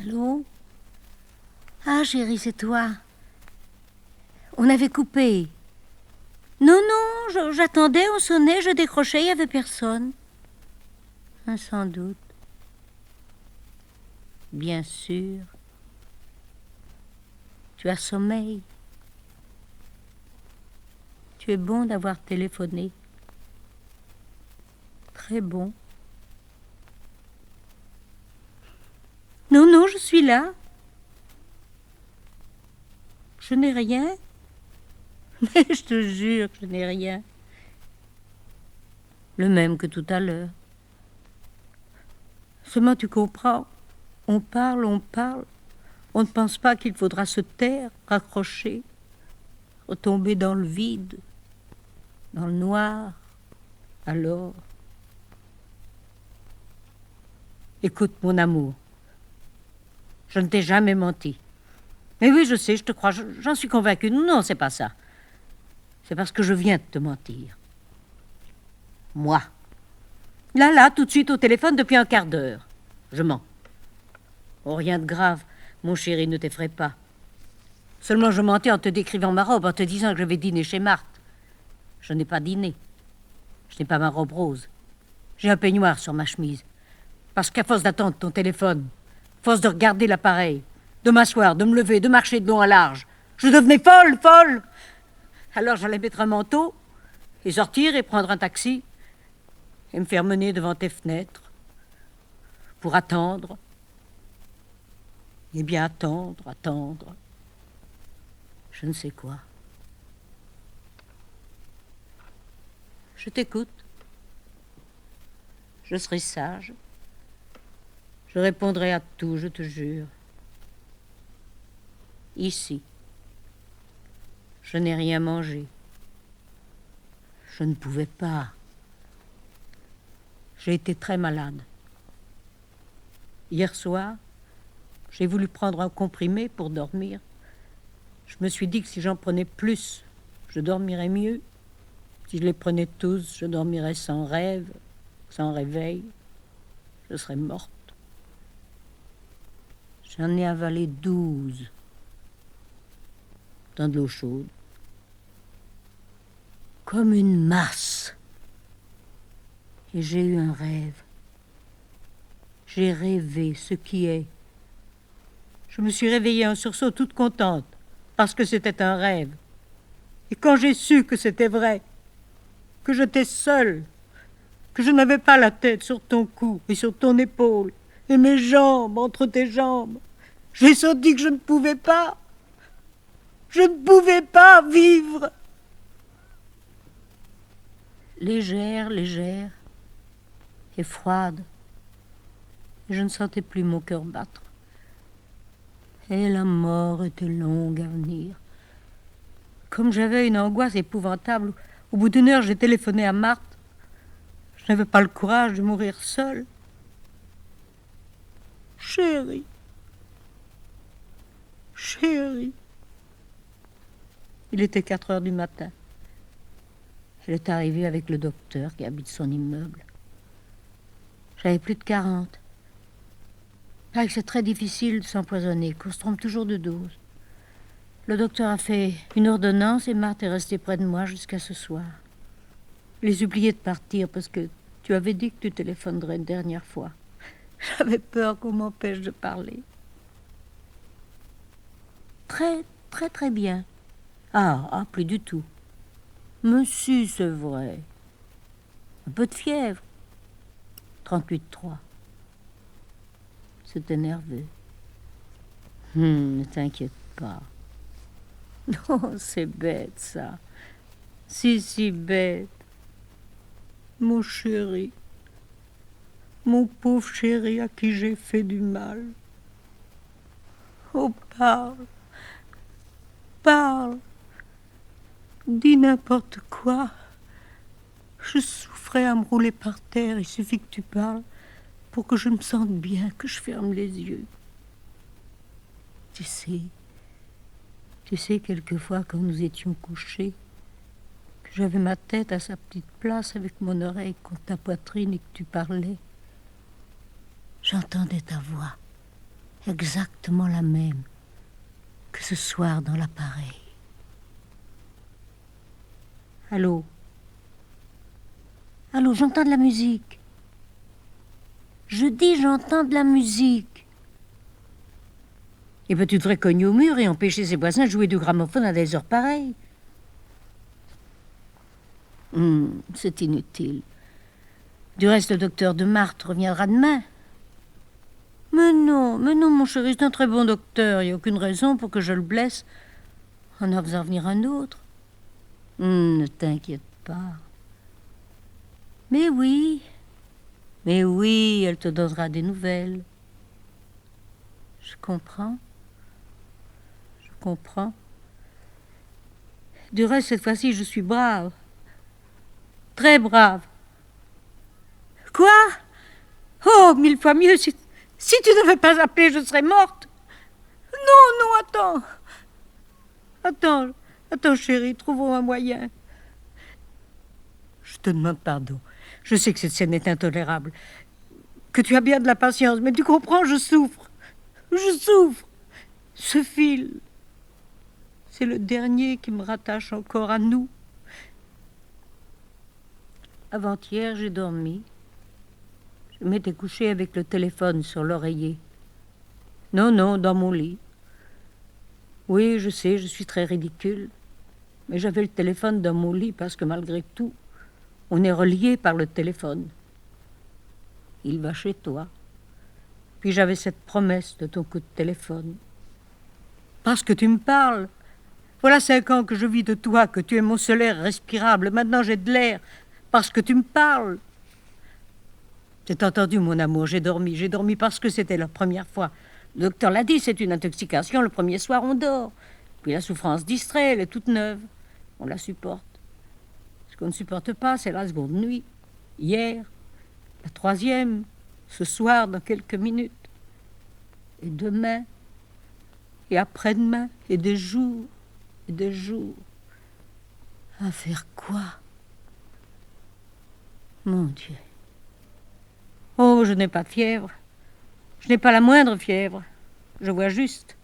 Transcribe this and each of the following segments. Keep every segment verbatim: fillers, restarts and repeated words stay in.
Allô? Ah, chérie, c'est toi. On avait coupé. Non, non, je- j'attendais, on sonnait, je décrochais, il n'y avait personne. Ah, sans doute. Bien sûr. Tu as sommeil. Tu es bon d'avoir téléphoné. Très bon. Non, non, je suis là. Je n'ai rien. Mais je te jure que je n'ai rien. Le même que tout à l'heure. Seulement tu comprends. On parle, on parle. On ne pense pas qu'il faudra se taire, raccrocher, retomber dans le vide, dans le noir. Alors, écoute mon amour, je ne t'ai jamais menti. Mais oui, je sais, je te crois, j'en suis convaincue. Non, c'est pas ça. C'est parce que je viens de te mentir. Moi. Là, là, tout de suite au téléphone depuis un quart d'heure. Je mens. Oh, rien de grave, mon chéri, ne t'effraie pas. Seulement je mentais en te décrivant ma robe, en te disant que je vais dîner chez Marthe. Je n'ai pas dîné. Je n'ai pas ma robe rose. J'ai un peignoir sur ma chemise. Parce qu'à force d'attendre ton téléphone, à force de regarder l'appareil, de m'asseoir, de me lever, de marcher de long à large, je devenais folle, folle. Alors j'allais mettre un manteau et sortir et prendre un taxi et me faire mener devant tes fenêtres pour attendre. Et bien attendre, attendre. Je ne sais quoi. Je t'écoute. Je serai sage. Je répondrai à tout, je te jure. Ici, je n'ai rien mangé. Je ne pouvais pas. J'ai été très malade. Hier soir, j'ai voulu prendre un comprimé pour dormir. Je me suis dit que si j'en prenais plus, je dormirais mieux. Si je les prenais tous, je dormirais sans rêve, sans réveil. Je serais morte. J'en ai avalé douze. Dans de l'eau chaude. Comme une masse. Et j'ai eu un rêve. J'ai rêvé ce qui est. Je me suis réveillée en sursaut toute contente, parce que c'était un rêve. Et quand j'ai su que c'était vrai, que j'étais seule, que je n'avais pas la tête sur ton cou et sur ton épaule, et mes jambes entre tes jambes, j'ai senti que je ne pouvais pas. Je ne pouvais pas vivre. Légère, légère et froide. Et je ne sentais plus mon cœur battre. Et la mort était longue à venir. Comme j'avais une angoisse épouvantable, au bout d'une heure, j'ai téléphoné à Marthe. Je n'avais pas le courage de mourir seule. Chérie, chérie. Il était quatre heures du matin. Elle est arrivée avec le docteur qui habite son immeuble. J'avais plus de quarante. Il paraît que c'est très difficile de s'empoisonner, qu'on se trompe toujours de dose. Le docteur a fait une ordonnance et Marthe est restée près de moi jusqu'à ce soir. Je l'ai supplié de partir parce que tu avais dit que tu téléphonerais une dernière fois. J'avais peur qu'on m'empêche de parler. Très, très, très bien. Ah, ah, plus du tout. Mais si, c'est vrai. Un peu de fièvre. trente-huit virgule trois. C'était nerveux. Hum, ne t'inquiète pas. Non, c'est bête, ça. Si, si bête. Mon chéri. Mon pauvre chéri à qui j'ai fait du mal. Oh, parle. Parle. Dis n'importe quoi. Je souffrais à me rouler par terre. Il suffit que tu parles pour que je me sente bien, que je ferme les yeux. Tu sais, tu sais, quelquefois, quand nous étions couchés, que j'avais ma tête à sa petite place avec mon oreille contre ta poitrine et que tu parlais, j'entendais ta voix. exactement la même que ce soir dans l'appareil. Allô? Allô, j'entends de la musique. Je dis, j'entends de la musique. Et ben, tu devrais cogner au mur et empêcher ses voisins de jouer du gramophone à des heures pareilles. Hum, c'est inutile. Du reste, le docteur de Marthe reviendra demain. Mais non, mais non, mon chéri, c'est un très bon docteur. Il n'y a aucune raison pour que je le blesse en en faisant venir un autre. Hum, ne t'inquiète pas. Mais oui, mais oui, elle te donnera des nouvelles. Je comprends. Je comprends. Du reste, cette fois-ci, je suis brave. Très brave. Quoi? Oh, mille fois mieux. Si, si tu n'avais pas appelé, je serais morte. Non, non, attends. Attends, attends, chérie, trouvons un moyen. Je te demande pardon. Je sais que cette scène est intolérable. Que tu as bien de la patience, mais tu comprends, je souffre. Je souffre. Ce fil, c'est le dernier qui me rattache encore à nous. Avant-hier, j'ai dormi. Je m'étais couchée avec le téléphone sur l'oreiller. Non, non, dans mon lit. Oui, je sais, je suis très ridicule. Mais j'avais le téléphone dans mon lit parce que malgré tout, on est reliés par le téléphone. Il va chez toi. Puis j'avais cette promesse de ton coup de téléphone. Parce que tu me parles. Voilà cinq ans que je vis de toi, que tu es mon seul air respirable. Maintenant j'ai de l'air. Parce que tu me parles. C'est entendu, mon amour, j'ai dormi. J'ai dormi parce que c'était la première fois. Le docteur l'a dit, c'est une intoxication. Le premier soir, on dort. Puis la souffrance distrait, elle est toute neuve. On la supporte. Ce qu'on ne supporte pas, c'est la seconde nuit. Hier, la troisième, ce soir, dans quelques minutes. Et demain, et après-demain, et des jours, et des jours. À faire quoi? Mon Dieu. Oh, je n'ai pas de fièvre. Je n'ai pas la moindre fièvre. Je vois juste.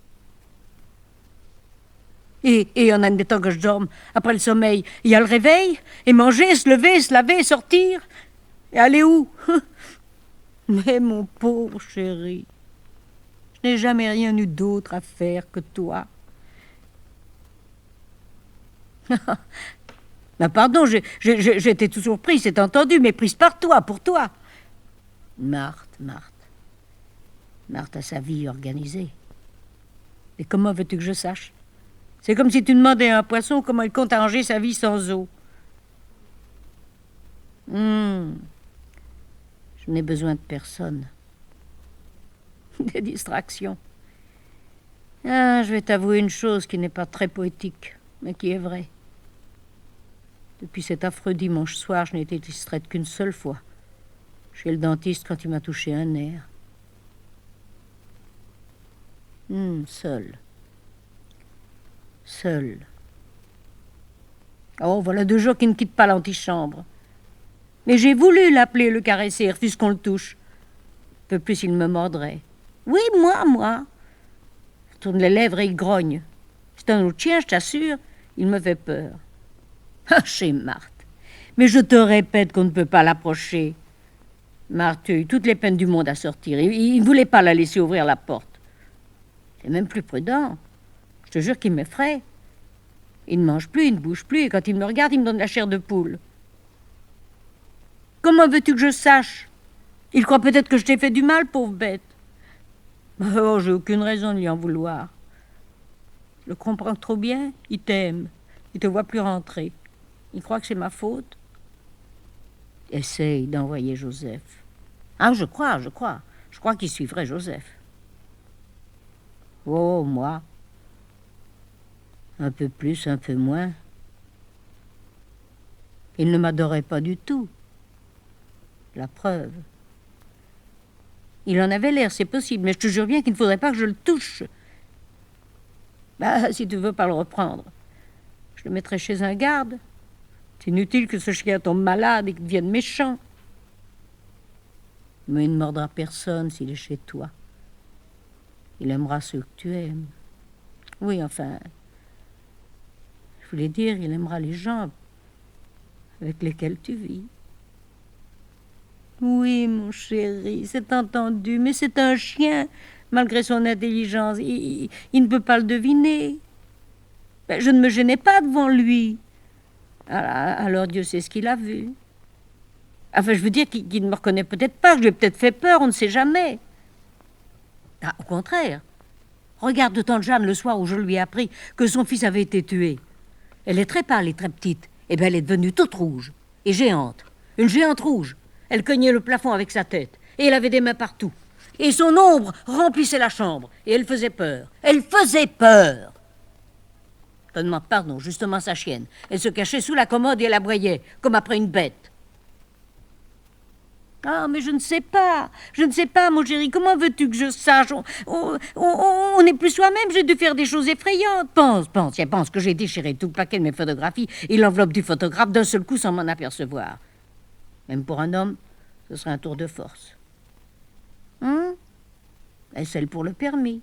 Et il y en a des temps que je dorme. Après le sommeil, il y a le réveil, et manger, se lever, se laver, sortir. Et aller où? Mais mon pauvre chéri, je n'ai jamais rien eu d'autre à faire que toi. Ben pardon, j'étais toujours prise, c'est entendu, mais prise par toi, pour toi. Marthe, Marthe. Marthe a sa vie organisée. Et comment veux-tu que je sache? C'est comme si tu demandais à un poisson comment il compte arranger sa vie sans eau. Hum. Je n'ai besoin de personne. Des distractions. Ah, je vais t'avouer une chose qui n'est pas très poétique, mais qui est vraie. Depuis cet affreux dimanche soir, je n'ai été distraite qu'une seule fois. Chez le dentiste quand il m'a touché un nerf. Hum, seule. Seule. Oh, voilà deux jours qu'il ne quitte pas l'antichambre. Mais j'ai voulu l'appeler, le caresser, refuse qu'on le touche. Un peu plus, il me mordrait. Oui, moi, moi. Il tourne les lèvres et il grogne. C'est un autre chien, je t'assure. Il me fait peur. Ah, chez Marthe. Mais je te répète qu'on ne peut pas l'approcher. Marthe a eu toutes les peines du monde à sortir. Il ne voulait pas la laisser ouvrir la porte. C'est même plus prudent. Je te jure qu'il m'effraie. Il ne mange plus, il ne bouge plus, et quand il me regarde, il me donne la chair de poule. Comment veux-tu que je sache? Il croit peut-être que je t'ai fait du mal, pauvre bête. Oh, j'ai aucune raison de lui en vouloir. Je le comprends trop bien, il t'aime. Il te voit plus rentrer. Il croit que c'est ma faute. Essaye d'envoyer Joseph. Ah, je crois, je crois. Je crois qu'il suivrait Joseph. Oh, moi. Un peu plus, un peu moins. Il ne m'adorait pas du tout. La preuve. Il en avait l'air, c'est possible, mais je te jure bien qu'il ne faudrait pas que je le touche. Bah, si tu veux pas le reprendre, je le mettrai chez un garde. C'est inutile que ce chien tombe malade et qu'il devienne méchant. Mais il ne mordra personne s'il est chez toi. Il aimera ceux que tu aimes. Oui, enfin, je voulais dire, il aimera les gens avec lesquels tu vis. Oui, mon chéri, c'est entendu, mais c'est un chien. Malgré son intelligence, il, il, il ne peut pas le deviner. Ben, je ne me gênais pas devant lui. Alors Dieu sait ce qu'il a vu. Enfin, je veux dire qu'il, qu'il ne me reconnaît peut-être pas, que je lui ai peut-être fait peur, on ne sait jamais. Ah, au contraire. Regarde de tante Jeanne le soir où je lui ai appris que son fils avait été tué. Elle est très pâle et très petite. Eh bien, elle est devenue toute rouge et géante. Une géante rouge. Elle cognait le plafond avec sa tête. Et elle avait des mains partout. Et son ombre remplissait la chambre. Et elle faisait peur. Elle faisait peur. Je demande pardon, justement sa chienne. Elle se cachait sous la commode et elle aboyait, comme après une bête. Ah, mais je ne sais pas. Je ne sais pas, mon chéri. Comment veux-tu que je sache? On, on, on, on n'est plus soi-même. J'ai dû faire des choses effrayantes. Pense, pense. Tiens, pense que j'ai déchiré tout le paquet de mes photographies et l'enveloppe du photographe d'un seul coup sans m'en apercevoir. Même pour un homme, ce serait un tour de force. Hum? Et celle pour le permis.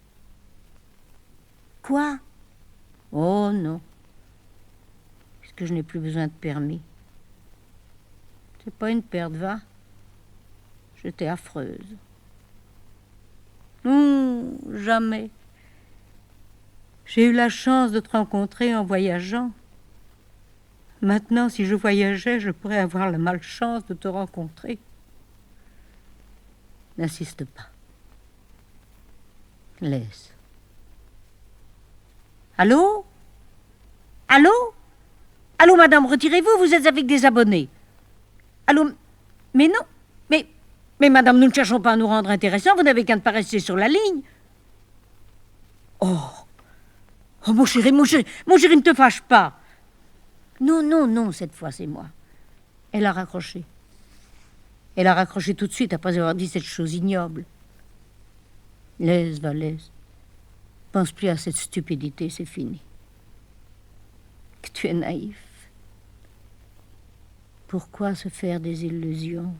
Quoi? Oh non. Puisque je n'ai plus besoin de permis. C'est pas une perte, va? J'étais affreuse. Hum, jamais. J'ai eu la chance de te rencontrer en voyageant. Maintenant, si je voyageais, je pourrais avoir la malchance de te rencontrer. N'insiste pas. Laisse. Allô? Allô? Allô, madame, retirez-vous, vous êtes avec des abonnés. Allô? Mais non, mais... Mais madame, nous ne cherchons pas à nous rendre intéressants, vous n'avez qu'à ne pas rester sur la ligne. Oh! Oh, mon chéri, mon chéri, mon chéri, ne te fâche pas. Non, non, non, cette fois, c'est moi. Elle a raccroché. Elle a raccroché tout de suite après avoir dit cette chose ignoble. Laisse, va, laisse. Pense plus à cette stupidité, c'est fini. Que tu es naïf. Pourquoi se faire des illusions?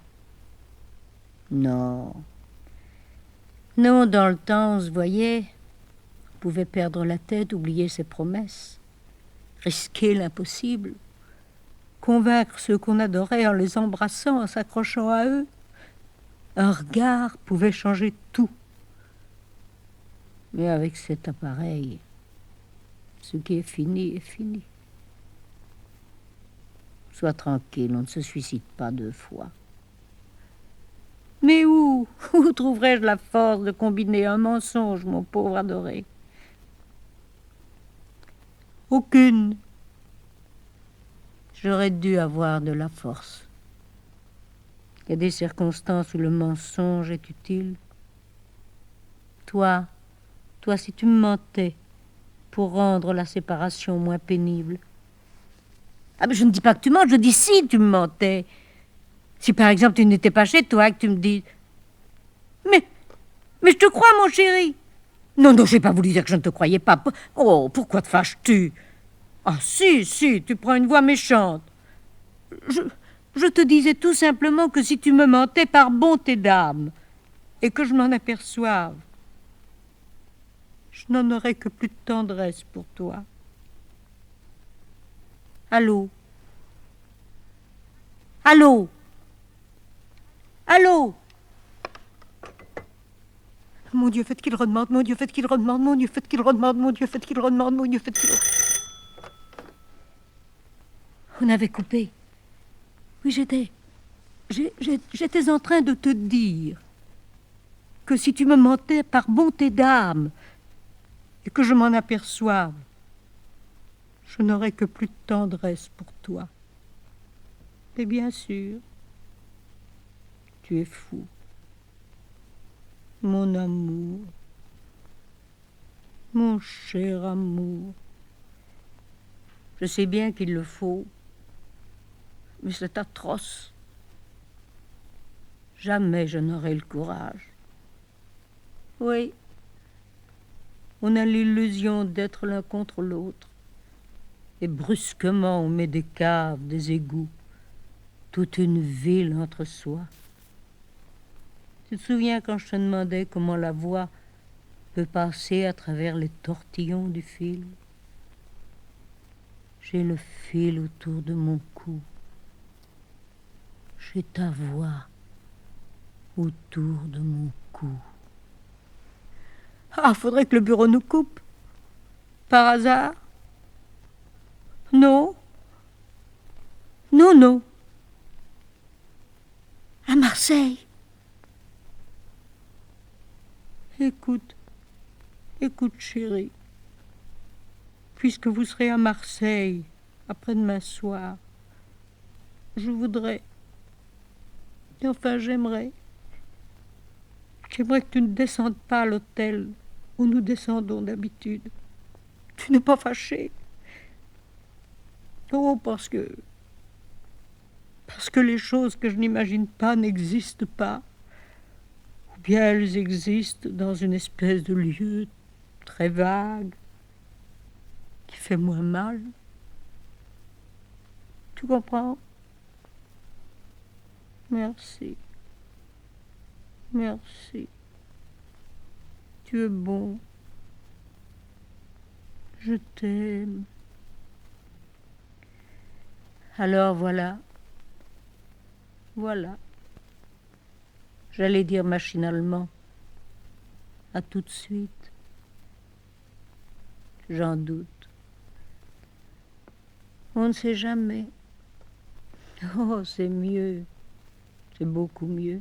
Non. Non, dans le temps, on se voyait. On pouvait perdre la tête, oublier ses promesses, risquer l'impossible, convaincre ceux qu'on adorait en les embrassant, en s'accrochant à eux. Un regard pouvait changer tout. Mais avec cet appareil, ce qui est fini est fini. Sois tranquille, on ne se suicide pas deux fois. Mais où, où trouverais-je la force de combiner un mensonge, mon pauvre adoré? Aucune. J'aurais dû avoir de la force. Il y a des circonstances où le mensonge est utile. Toi, toi, si tu me mentais pour rendre la séparation moins pénible. Ah, mais je ne dis pas que tu mens, je dis si tu me mentais. Si par exemple tu n'étais pas chez toi, que tu me dis... Mais, mais je te crois, mon chéri. Non, non, j'ai pas voulu dire que je ne te croyais pas. Oh, pourquoi te fâches-tu? Ah, si, si, tu prends une voix méchante. Je, je te disais tout simplement que si tu me mentais par bonté d'âme, et que je m'en aperçoive, je n'en aurais que plus de tendresse pour toi. Allô? Allô? Allô? Mon Dieu, faites qu'il redemande, mon Dieu, faites qu'il redemande, mon Dieu, faites qu'il redemande, mon Dieu, faites qu'il redemande, mon Dieu, faites qu'il... On avait coupé. Oui, j'étais... J'étais en train de te dire que si tu me mentais par bonté d'âme et que je m'en aperçoive, je n'aurais que plus de tendresse pour toi. Et bien sûr, tu es fou. Mon amour, mon cher amour. Je sais bien qu'il le faut, mais c'est atroce. Jamais je n'aurai le courage. Oui, on a l'illusion d'être l'un contre l'autre, et brusquement on met des caves, des égouts, toute une ville entre soi. Tu te souviens quand je te demandais comment la voix peux passer à travers les tortillons du fil. J'ai le fil autour de mon cou. J'ai ta voix autour de mon cou. Ah, faudrait que le bureau nous coupe. Par hasard? Non. Non, non. À Marseille. Écoute, écoute, chérie. Puisque vous serez à Marseille après-demain soir, je voudrais, enfin j'aimerais, j'aimerais que tu ne descendes pas à l'hôtel où nous descendons d'habitude. Tu n'es pas fâché? Oh, parce que, parce que les choses que je n'imagine pas n'existent pas, ou bien elles existent dans une espèce de lieu très vague, qui fait moins mal. Tu comprends? Merci. Merci. Tu es bon. Je t'aime. Alors voilà. Voilà. J'allais dire machinalement. À tout de suite. J'en doute. On ne sait jamais. Oh, c'est mieux. C'est beaucoup mieux.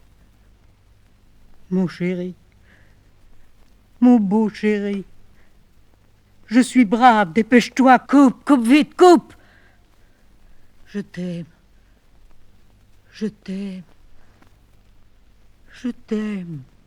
Mon chéri. Mon beau chéri. Je suis brave, dépêche-toi, coupe, coupe vite, coupe. Je t'aime. Je t'aime. Je t'aime.